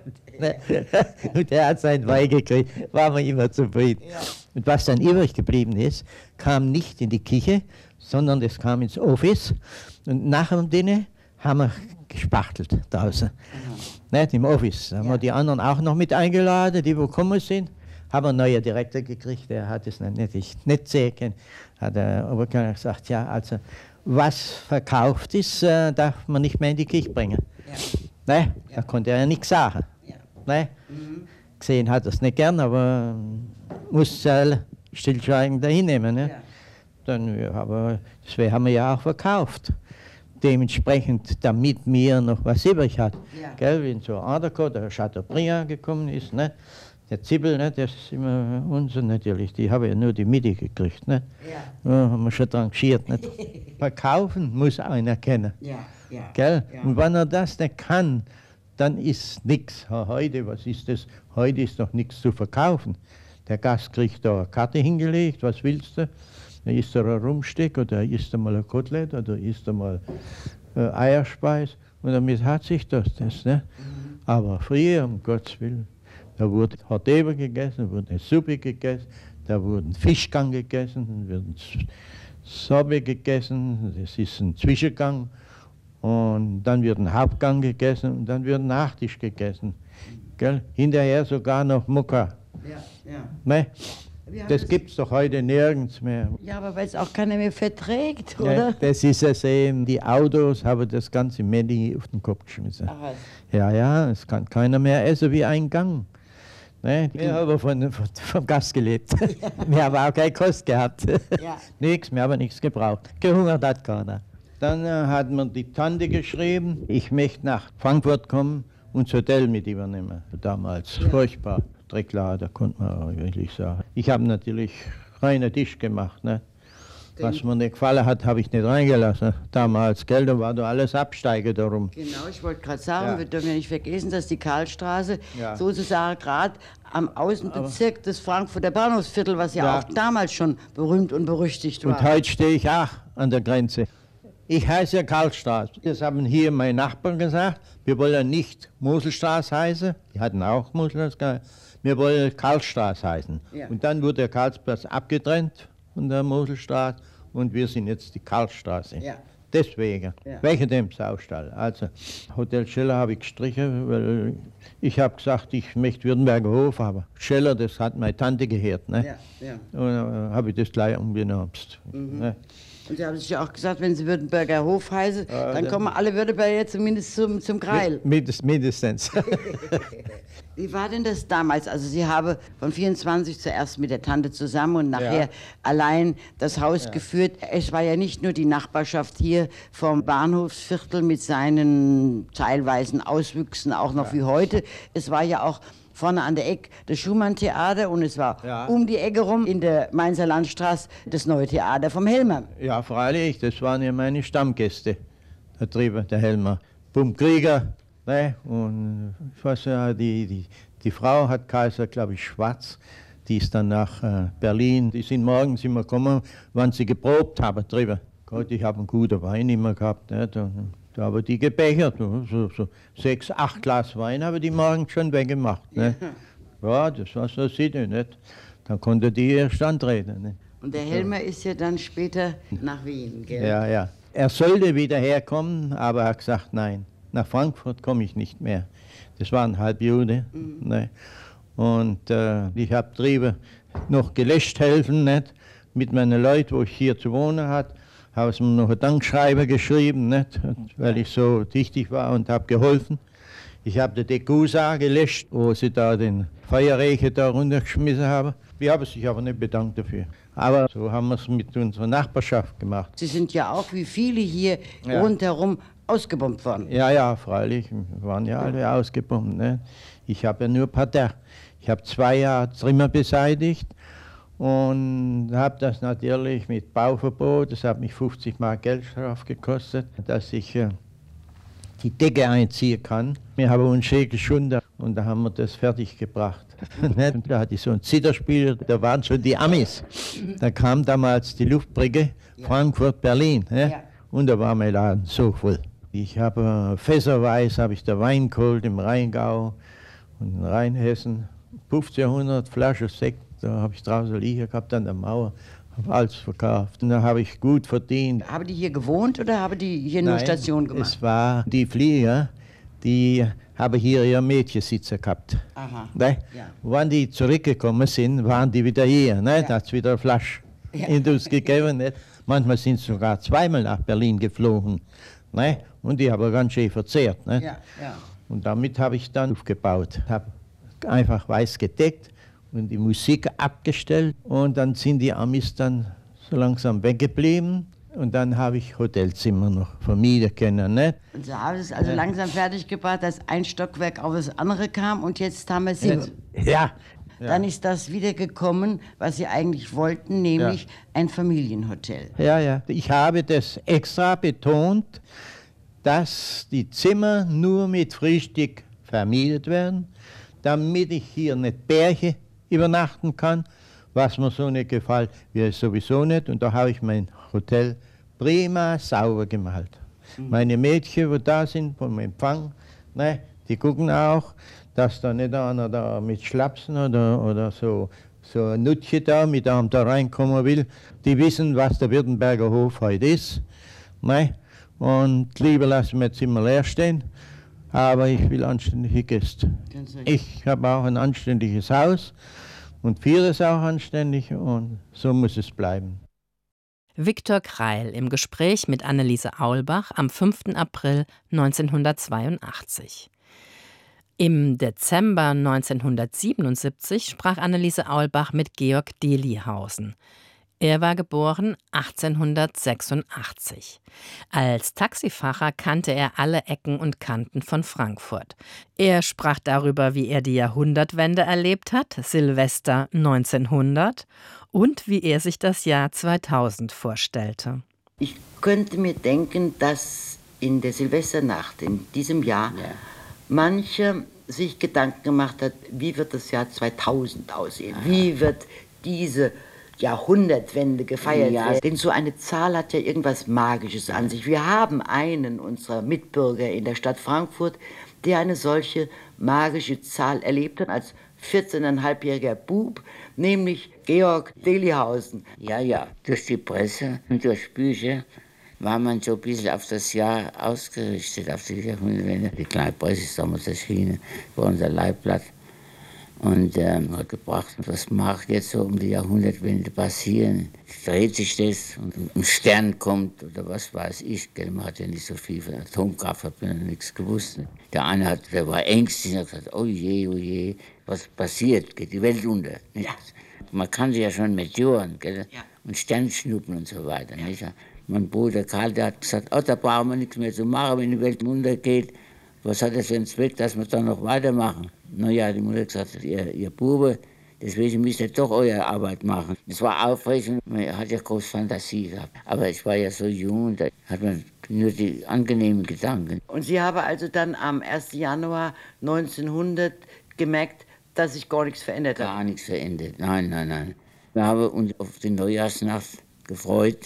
Und der hat sein Wein gekriegt, waren wir immer zufrieden. Ja. Und was dann übrig geblieben ist, kam nicht in die Küche, sondern das kam ins Office. Und nach dem Dinner haben wir gespachtelt draußen. Mhm. Nicht im Office. Da haben ja. wir die anderen auch noch mit eingeladen, die wo gekommen sind. Haben einen neuen Direktor gekriegt, der hat es nicht, nicht, nicht sehen können. Hat der Oberkellner gesagt, ja, also was verkauft ist, äh, darf man nicht mehr in die Küche bringen. Ja. Ne? Ja. Da konnte er ja nichts sagen. Ja. Ne? Mhm. Gesehen hat er es nicht gern, aber muss äh, stillschweigend dahin nehmen. Ne? Ja. Dann, ja, aber das haben wir ja auch verkauft. Dementsprechend, damit wir noch was übrig hat. Ja. Gell, wenn so Aderco, der Chateaubriand gekommen ist, ne? Der Zippel, ne, das ist immer unser natürlich, die haben ja nur die Mitte gekriegt. Ne? Ja. Ja, haben wir schon dran geschiert. Ne? Verkaufen muss einer kennen. Ja, ja, gell? Ja. Und wenn er das nicht kann, dann ist nichts. Heute, was ist das? Heute ist doch nichts zu verkaufen. Der Gast kriegt da eine Karte hingelegt, was willst du? Da isst er ein Rumsteak oder isst er mal ein Kotelett oder isst er mal äh, Eierspeis. Und damit hat sich das. das ne? Mhm. Aber früher, um Gottes Willen, da wurde Hardebe gegessen, da wurde eine Suppe gegessen, da wurde ein Fischgang gegessen, dann wird ein Sobe gegessen, das ist ein Zwischengang. Und dann wird ein Hauptgang gegessen und dann wird ein Nachtisch gegessen. Gell? Hinterher sogar noch Mokka. Ja, ja. Ne? Das gibt es doch heute nirgends mehr. Ja, aber weil es auch keiner mehr verträgt, oder? Ja, das ist es eben. Die Autos haben das ganze Medi auf den Kopf geschmissen. Ach, ja, ja, es kann keiner mehr essen wie ein Gang. Ne? Wir haben von, von, vom Gast gelebt. Ja. Wir haben auch keine Kost gehabt. Ja. Nichts, wir haben nichts gebraucht. Gehungert hat keiner. Dann äh, hat man die Tante geschrieben, ich möchte nach Frankfurt kommen und das Hotel mit übernehmen. Damals, ja. Furchtbar. Drecklader, konnte man wirklich sagen. Ich habe natürlich reinen Tisch gemacht. Ne? Was mir nicht gefallen hat, habe ich nicht reingelassen. Damals, gell, da war da alles Absteiger darum. Genau, ich wollte gerade sagen, Ja. wir dürfen ja nicht vergessen, dass die Karlstraße Ja. sozusagen gerade am Außenbezirk des Frankfurter Bahnhofsviertel, was ja, Ja. auch damals schon berühmt und berüchtigt war. Und heute stehe ich auch an der Grenze. Ich heiße ja Karlstraße. Das haben hier meine Nachbarn gesagt. Wir wollen nicht Moselstraße heißen. Die hatten auch Moselstraße. Wir wollen Karlstraße heißen. Ja. Und dann wurde der Karlsplatz abgetrennt von der Moselstraße und wir sind jetzt die Karlstraße. Ja. Deswegen, Ja. wegen dem Saustall. Also Hotel Scheller habe ich gestrichen, weil ich habe gesagt, ich möchte Württemberger Hof haben. Scheller, das hat meine Tante gehört. Ne? Ja, ja. Und dann habe ich das gleich umgenommen. Ne? Und Sie haben sich ja auch gesagt, wenn Sie Württemberger Hof heißen, dann dann- kommen alle Württemberger zumindest zum, zum Greil. Mindest, mindestens. Wie war denn das damals? Also Sie haben von vierundzwanzig zuerst mit der Tante zusammen und nachher Ja. allein das Haus geführt. Es war ja nicht nur die Nachbarschaft hier vom Bahnhofsviertel mit seinen teilweisen Auswüchsen, auch noch wie heute. Es war ja auch vorne an der Ecke das Schumann-Theater und es war Ja. um die Ecke rum in der Mainzer Landstraße das neue Theater vom Helmer. Ja, freilich, das waren ja meine Stammgäste. Da drüben, der Helmer. Bum Krieger, ne? Und ich weiß ja, die, die, die Frau hat Kaiser, glaube ich, Schwarz. Die ist dann nach äh, Berlin. Die sind morgens immer gekommen, wann sie geprobt haben drüben. Gott, ich habe einen guten Wein immer gehabt. Nicht? Und da haben die gebechert. So, so sechs, acht Glas Wein haben die morgens schon weggemacht. Nicht? Ja, das war so Sitte. Nicht? Dann konnte die erst antreten. Nicht? Und der Helmer ist ja dann später nach Wien, gell? Ja, ja. Er sollte wieder herkommen, aber er hat gesagt, nein, nach Frankfurt komme ich nicht mehr. Das war ein Halbjude. Mhm. Ne? Und äh, ich habe drüben noch gelöscht helfen, nicht? Mit meinen Leuten, wo ich hier zu wohnen hatte, habe ich mir noch ein Dankschreiben geschrieben, nicht? Weil ich so wichtig war und habe geholfen. Ich habe die Degusa gelöscht, wo sie da den Feuerrecher da runtergeschmissen haben. Wir haben sich aber nicht bedankt dafür. Aber so haben wir es mit unserer Nachbarschaft gemacht. Sie sind ja auch wie viele hier Ja. rundherum ausgebombt worden. Ja, ja, freilich, wir waren ja alle ausgebombt. Ne? Ich habe ja nur Parterre. Ich habe zwei Jahre Trümmer beseitigt und habe das natürlich mit Bauverbot, das hat mich fünfzig Mark Geldstrafe gekostet, dass ich äh, die Decke einziehen kann. Wir haben uns schön geschunden und da haben wir das fertig gebracht. Ne? Und da hatte ich so ein Zitterspiel, da waren schon die Amis. Da kam damals die Luftbrücke Frankfurt-Berlin. Ne? Ja. Und da war mein Laden so voll. Ich habe äh, fässerweise habe ich da Wein geholt im Rheingau und in Rheinhessen. fünfzehnhundert Flaschen Sekt, da habe ich draußen liegen gehabt an der Mauer. Habe alles verkauft. Und da habe ich gut verdient. Haben die hier gewohnt oder haben die hier nur Nein, Station gemacht? Es war die Flieger, die haben hier ihr Mädchensitzer gehabt. Aha. Ne? Ja. Wann die zurückgekommen sind, waren die wieder hier. Ne? Ja. Da hat es wieder eine Flasche Ja. in uns gegeben. Ne? Manchmal sind sie sogar zweimal nach Berlin geflogen. Ne? Und die haben ganz schön verzehrt. Ne? Ja, ja. Und damit habe ich dann aufgebaut. Habe einfach weiß gedeckt und die Musik abgestellt. Und dann sind die Amis dann so langsam weggeblieben. Und dann habe ich Hotelzimmer noch vermieten können. Ne? Und Sie haben es also langsam fertiggebracht, dass ein Stockwerk auf das andere kam und jetzt haben wir sieben. Ja. Dann ist das wieder gekommen, was Sie eigentlich wollten, nämlich ein Familienhotel. Ja, ja. Ich habe das extra betont, dass die Zimmer nur mit Frühstück vermietet werden, damit ich hier nicht Bärche übernachten kann, was mir so nicht gefällt, wie es sowieso nicht. Und da habe ich mein Hotel prima sauber gemalt. Mhm. Meine Mädchen, die da sind vom Empfang, ne, die gucken auch, dass da nicht einer da mit Schlapsen oder, oder so, so ein Nutche da mit einem da reinkommen will. Die wissen, was der Württemberger Hof heute ist. Ne? Und lieber lassen wir jetzt immer leer stehen. Aber ich will anständige Gäste. Ich habe auch ein anständiges Haus und führe es auch anständig und so muss es bleiben. Viktor Kreil im Gespräch mit Anneliese Aulbach am fünften April neunzehnhundertzweiundachtzig. Im Dezember neunzehnhundertsiebenundsiebzig sprach Anneliese Aulbach mit Georg Delihausen. Er war geboren achtzehnhundertsechsundachtzig. Als Taxifahrer kannte er alle Ecken und Kanten von Frankfurt. Er sprach darüber, wie er die Jahrhundertwende erlebt hat, Silvester neunzehnhundert, und wie er sich das Jahr zweitausend vorstellte. Ich könnte mir denken, dass in der Silvesternacht in diesem Jahr ja. mancher sich Gedanken gemacht hat, wie wird das Jahr zweitausend aussehen? Aha. Wie wird diese Jahrhundertwende gefeiert ja. werden? Denn so eine Zahl hat ja irgendwas Magisches an sich. Wir haben einen unserer Mitbürger in der Stadt Frankfurt, der eine solche magische Zahl erlebt hat als vierzehneinhalbjähriger Bub, nämlich Georg Delihausen. Ja, ja, durch die Presse und durch Bücher war man so ein bisschen auf das Jahr ausgerichtet, auf die Jahrhundertwende. Die kleine Presse ist damals erschienen, war unser Leibblatt. Und ähm, hat gebracht, was mag jetzt so um die Jahrhundertwende passieren? Dreht sich das und ein Stern kommt oder was weiß ich. Gell? Man hat ja nicht so viel von Atomkraft, hat man nichts gewusst. Ne? Der eine hat, der war ängstlich und hat gesagt, oh je, oh je, was passiert? Geht die Welt unter? Nicht? Ja. Man kann sich ja schon Meteoren gell? Ja. und Sternschnuppen und so weiter. Ja. Nicht? Mein Bruder Karl, der hat gesagt, oh, da brauchen wir nichts mehr zu machen, wenn die Welt untergeht. Was hat das für einen Zweck, dass wir dann noch weitermachen? Naja, die Mutter hat gesagt, ihr, ihr Bube, deswegen müsst ihr doch eure Arbeit machen. Das war aufregend, man hat ja große Fantasie gehabt. Aber ich war ja so jung, da hat man nur die angenehmen Gedanken. Und Sie haben also dann am ersten Januar neunzehnhundert gemerkt, dass sich gar nichts verändert hat? Gar nichts verändert, nein, nein, nein. Wir haben uns auf die Neujahrsnacht gefreut.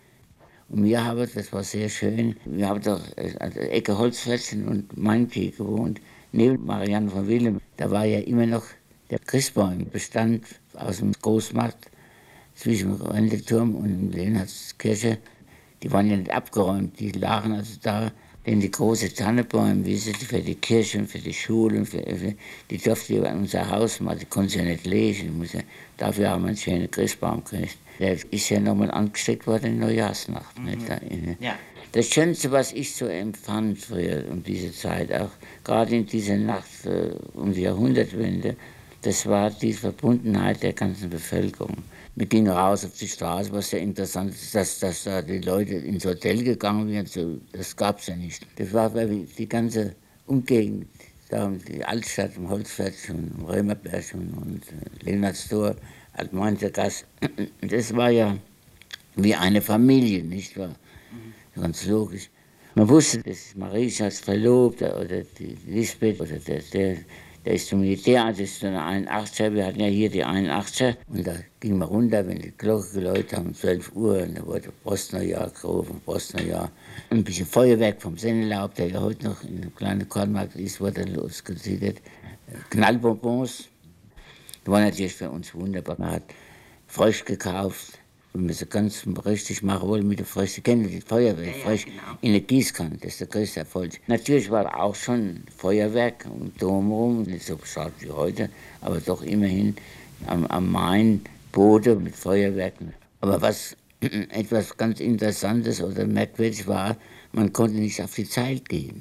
Und wir haben, das war sehr schön, wir haben doch an der Ecke Holzfätzchen und Meinke gewohnt, neben Marianne von Willem. Da war ja immer noch der Christbaum, bestand aus dem Großmarkt zwischen dem Rendeturm und der Leonhardskirche. Die waren ja nicht abgeräumt, die lagen also da. Denn die große Tannenbäume, wie sie für die Kirchen, für die Schulen, für, für, die durfte ja in unser Haus machen, die konnte sie ja nicht lesen. Ja, dafür haben wir einen schönen Christbaum gekriegt. Der ist ja nochmal angesteckt worden in Neujahrsnacht. Mhm. Ja. Das Schönste, was ich so empfand früher um diese Zeit, auch gerade in dieser Nacht äh, um die Jahrhundertwende, das war die Verbundenheit der ganzen Bevölkerung. Wir gingen raus auf die Straße, was sehr interessant ist, dass, dass da die Leute ins Hotel gegangen sind. So, das gab es ja nicht. Das war die ganze Umgegend, da die Altstadt, im Holzplatz und im Römerberg und, und Leonhardstor, Altmainzer Gasse. Das war ja wie eine Familie, nicht wahr? Ganz logisch. Man wusste, das ist Marischas Verlobter oder die Lisbeth oder der, der Der ist zum Militär, also ist eine einundachtziger, wir hatten ja hier die einundachtziger. Und da ging man runter, wenn die Glocke geläutet haben, um zwölf Uhr, und da wurde Postneujahr gerufen, Postneujahr. Ein bisschen Feuerwerk vom Sennelaub, der ja heute noch in einem kleinen Kornmarkt ist, wurde losgesiedelt. Knallbonbons, das war natürlich für uns wunderbar. Man hat Frosch gekauft, wenn wir so ganz richtig machen wollen mit der Frösche, kennen Sie die Feuerwehr, ja, ja, Frosch genau. In der Gießkanne, das ist der größte Erfolg. Natürlich war auch schon Feuerwerk um Dom rum, nicht so bescheuert wie heute, aber doch immerhin am, am Main, Boote mit Feuerwerken. Aber was etwas ganz Interessantes oder merkwürdig war, man konnte nicht auf die Zeit gehen.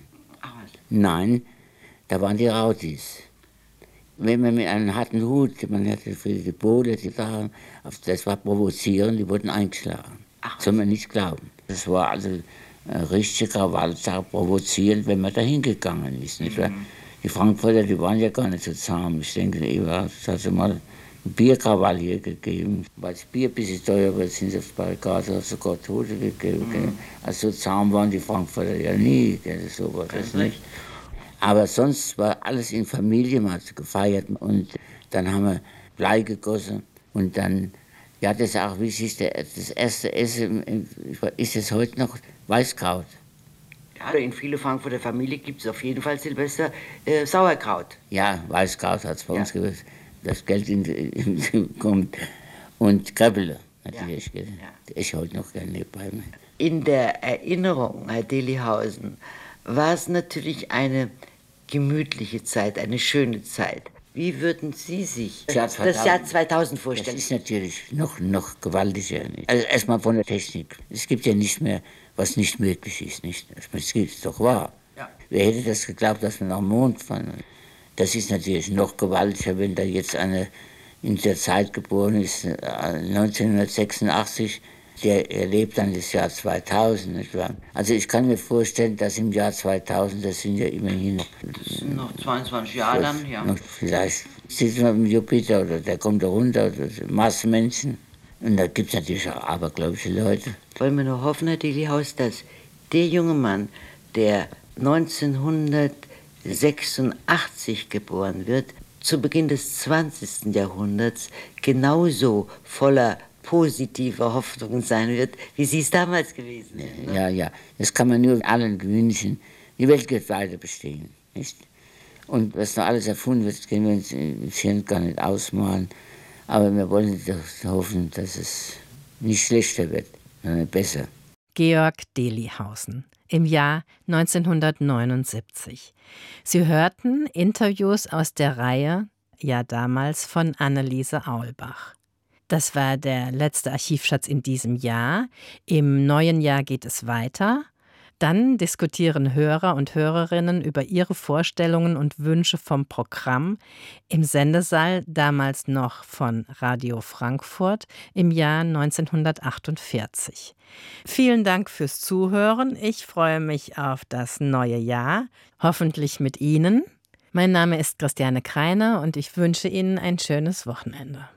Nein, da waren die Rautis. Wenn man mit einem harten Hut, man hatte für die Boote, die da, das war provozierend, die wurden eingeschlagen. Ach. Soll man nicht glauben. Das war also eine richtige Krawallsache, provozierend, wenn man da hingegangen ist. Nicht wahr? Mhm. Die Frankfurter, die waren ja gar nicht so zahm. Ich denke, es hat mal einen Bierkrawall hier gegeben. Weil das Bier ein bisschen teuer war, sind sie auf die Barrikade, hat sogar Tote gegeben. Mhm. Also so zahm waren die Frankfurter ja nie, so war das nicht. Aber sonst war alles in Familie, man hat gefeiert und dann haben wir Blei gegossen und dann, ja, das ist auch wichtig, das erste Essen ist es heute noch Weißkraut. Ja, in vielen Frankfurter Familien gibt es auf jeden Fall Silvester äh, Sauerkraut. Ja, Weißkraut hat es bei ja. uns gewusst, das Geld in, in, in, kommt und Kreppele natürlich, ja. Ja. Das ist heute noch gerne bei mir. In der Erinnerung, Herr Delihausen, war es natürlich eine gemütliche Zeit, eine schöne Zeit. Wie würden Sie sich das Jahr zweitausend, das Jahr zweitausend vorstellen? Das ist natürlich noch, noch gewaltiger. Also erstmal von der Technik. Es gibt ja nicht mehr, was nicht möglich ist. Nicht? Das ist doch wahr. Ja. Wer hätte das geglaubt, dass wir nach dem Mond fahren? Das ist natürlich noch gewaltiger, wenn da jetzt eine in der Zeit geboren ist, neunzehnhundertsechsundachtzig, der erlebt dann das Jahr zweitausend, nicht wahr? Also ich kann mir vorstellen, dass im Jahr zweitausend, das sind ja immerhin noch... Noch zweiundzwanzig Jahre dann, ja. Noch vielleicht sitzen wir mit Jupiter oder der kommt da runter, oder Marsmenschen. Und da gibt es natürlich auch abergläubische Leute. Wollen wir nur hoffen, Herr Delihaus, dass der junge Mann, der neunzehnhundertsechsundachtzig geboren wird, zu Beginn des zwanzigsten Jahrhunderts genauso voller positiver Hoffnung sein wird, wie Sie es damals gewesen sind. Ne? Ja, ja, das kann man nur allen wünschen. Die Welt wird weiter bestehen, nicht? Und was noch alles erfunden wird, können wir uns im Hirn gar nicht ausmalen. Aber wir wollen doch hoffen, dass es nicht schlechter wird, sondern besser. Georg Delihausen im Jahr neunzehnhundertneunundsiebzig. Sie hörten Interviews aus der Reihe, ja damals von Anneliese Aulbach. Das war der letzte Archivschatz in diesem Jahr. Im neuen Jahr geht es weiter. Dann diskutieren Hörer und Hörerinnen über ihre Vorstellungen und Wünsche vom Programm im Sendesaal, damals noch von Radio Frankfurt, im Jahr neunzehnhundertachtundvierzig. Vielen Dank fürs Zuhören. Ich freue mich auf das neue Jahr, hoffentlich mit Ihnen. Mein Name ist Christiane Kreiner und ich wünsche Ihnen ein schönes Wochenende.